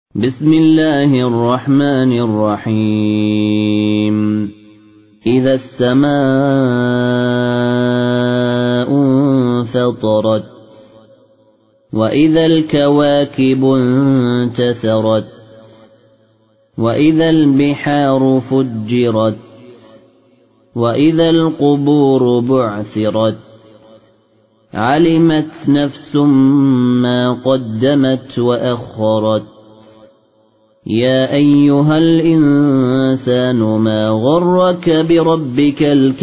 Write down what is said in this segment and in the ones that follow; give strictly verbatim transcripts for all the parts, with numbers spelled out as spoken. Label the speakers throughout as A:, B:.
A: بسم الله الرحمن الرحيم إذا السماء انفطرت وإذا الكواكب انتثرت وإذا البحار فجرت وإذا القبور بعثرت علمت نفس ما قدمت وأخرت يا أيها الإنسان ما غرك بربك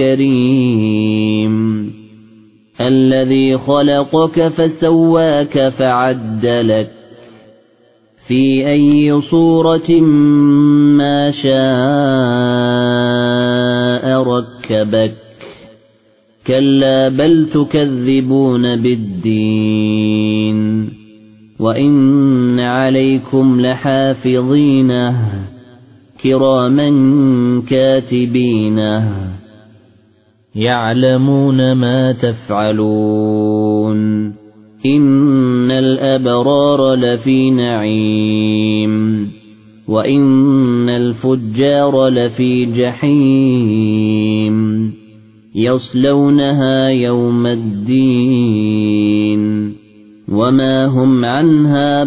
A: الكريم الذي خلقك فسواك فعدلك في أي صورة ما شاء ركبك كلا بل تكذبون بالدين وإن عليكم لحافظين كراما كاتبين يعلمون ما تفعلون إن الأبرار لفي نعيم وإن الفجار لفي جحيم يصلونها يوم الدين وما هم عنها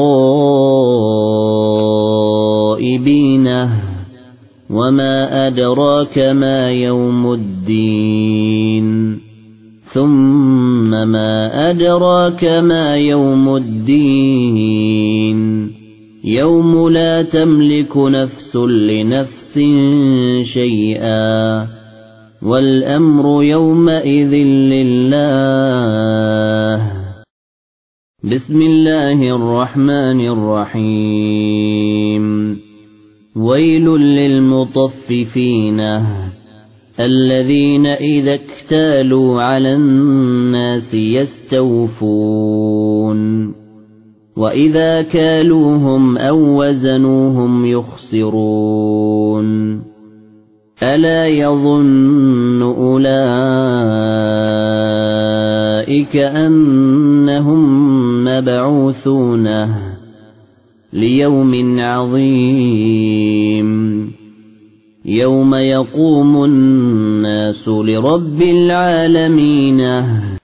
A: بغائبين وما أدراك ما يوم الدين ثم ما أدراك ما يوم الدين يوم لا تملك نفس لنفس شيئا والأمر يومئذ لله بسم الله الرحمن الرحيم ويل للمطففين الذين إذا اكتالوا على الناس يستوفون وإذا كالوهم أو وزنوهم يخسرون ألا يظن أولئك أنهم مبعوثون ليوم عظيم يوم يقوم الناس لرب العالمين